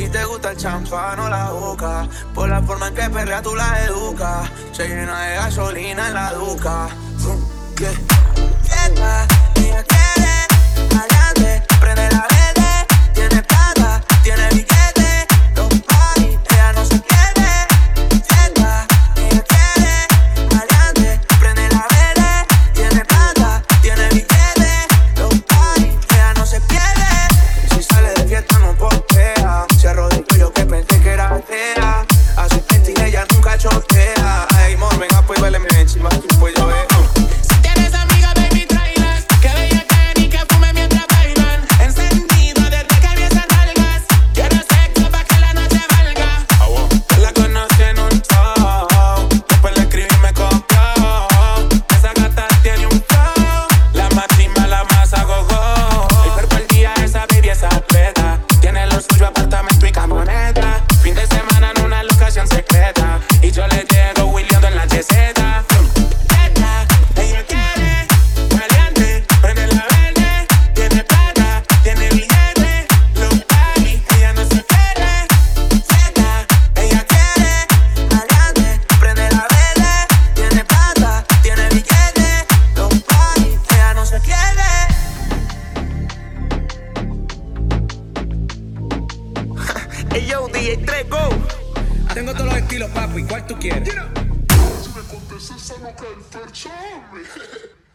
ti te gusta el champán o la boca. Por la forma en que perrea tú la educas. Se llena de gasolina en la duca. Yeah. Fiesta, ella quiere maleante, prende la verde, tiene plata, tiene billete, los party, ella no se pierde. Fiesta, ella quiere maleante, prende la verde, tiene plata, tiene billete, los party, ella no se pierde. Si sale de fiesta no postea, se arrodilló yo que pensé que era fea. Hace 20 y ella nunca chotea. Ay, amor, venga pues vale encima, pues yo veo. Hey yo, DJ 3, go. Tengo todos los estilos, papi. ¿Cuál tú quieres? Si me contestas a lo que el perchón.